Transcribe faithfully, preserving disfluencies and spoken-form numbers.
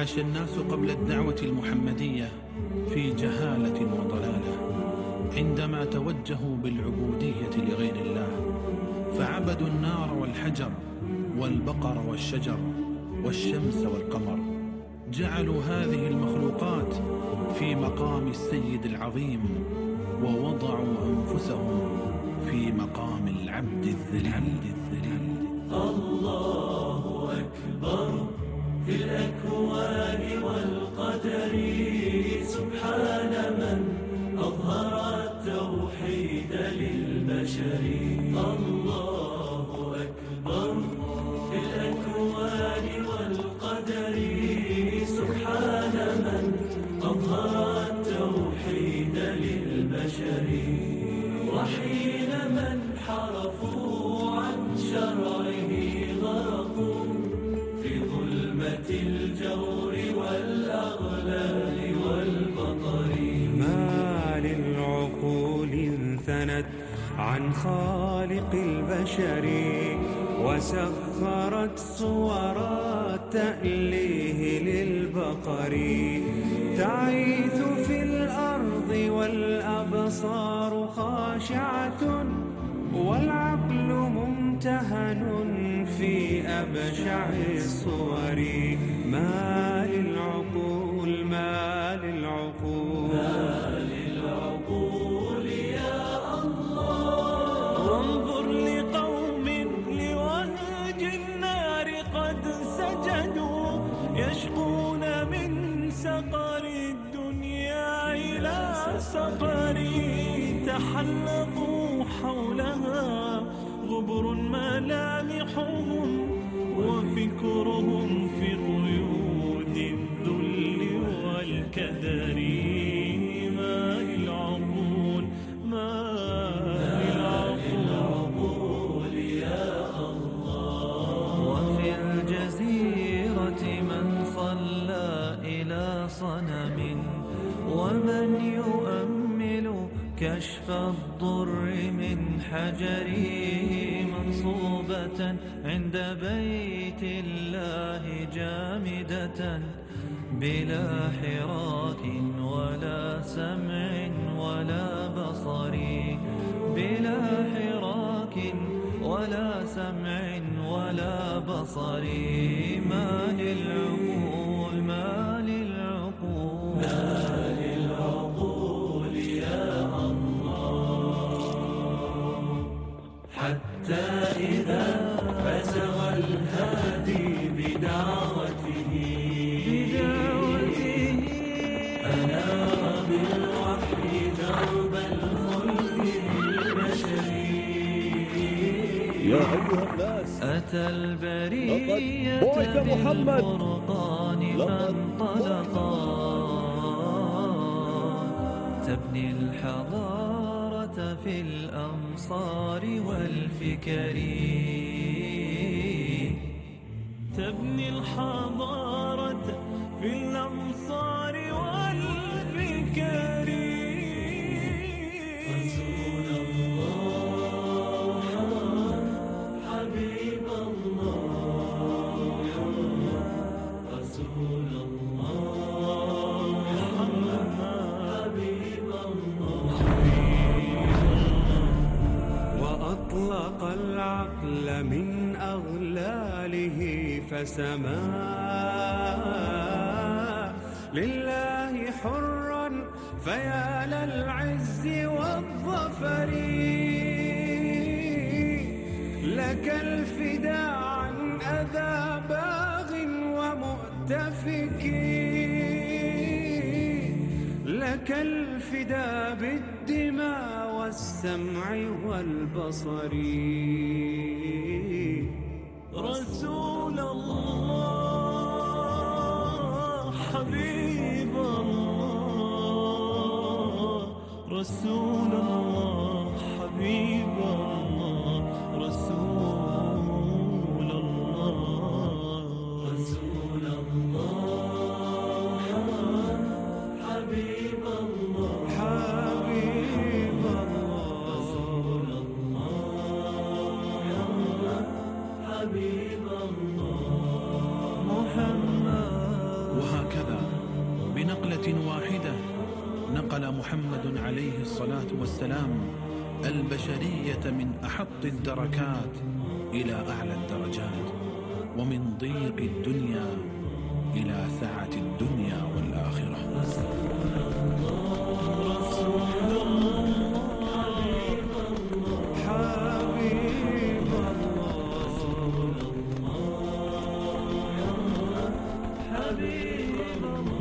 عاش الناس قبل الدعوة المحمدية في جهالة وضلالة عندما توجهوا بالعبودية لغير الله، فعبدوا النار والحجر والبقر والشجر والشمس والقمر. جعلوا هذه المخلوقات في مقام السيد العظيم، ووضعوا أنفسهم في مقام العبد الذليل. الله أكبر في الأكوان والقدر، سبحان من أظهر التوحيد للبشر. الله أكبر في الأكوان والقدر، سبحان من أظهر التوحيد للبشر. وحين من حرفوا عن شرعه غرقوا في ظلمة الجور والأغلال والبطر. ما للعقول انثنت عن خالق البشر، وسخرت صور التأليه للبقر. تعيث في الأرض والأبصار خاشعة، والعقل ممتهن في أبشع الصور. ما للعقول ما للعقول ما للعقول يا الله. وانظر لقوم لوهج النار قد سجدوا، يشقون من سقر الدنيا إلى سقر. تحلقوا حولها غبر ملامحهم، وفكرهم في قيود الذل والكدر. ما للعقول ما للعقول يا الله. وفي الجزيرة من صلى إلى صنم، ومن يؤمل كشف الضر من حجر. منصوبة عند بيت الله جامدة، بلا حراك ولا سمع ولا بصر. بلا حراك ولا سمع ولا بصر. ما للعقول ما للعقول ما للعقول يا الله. حتى إذا بزغ الهادي بدعوته بدعوته أنار بالوحي درب الخلد للبشر. يا أيها الناس، أتى البرية بالفرقان فانطلقا، تبني الحضارة في الأمصار والفكر. تبني الحضارة في الأمصار والفكر. رسول الله حبيب الله، رسول الله حبيب الله. وأطلق العقل من أغلاله فسما لله حرا، فيا للعز والظفر. لك الفداء عن أذى باغ ومؤتفك، لك الفداء بالدماء والسمع والبصر. رسول الله حبيب الله، رسول الله حبيب الله، رسول الله رسول الله حبيب الله، حبيب الله رسول الله حبيب الله محمد. وهكذا واحدة نقل محمد عليه الصلاة والسلام البشرية من أحط الدركات إلى أعلى الدرجات، ومن ضيق الدنيا إلى سعة الدنيا والآخرة. حبيب الله، حبيب الله.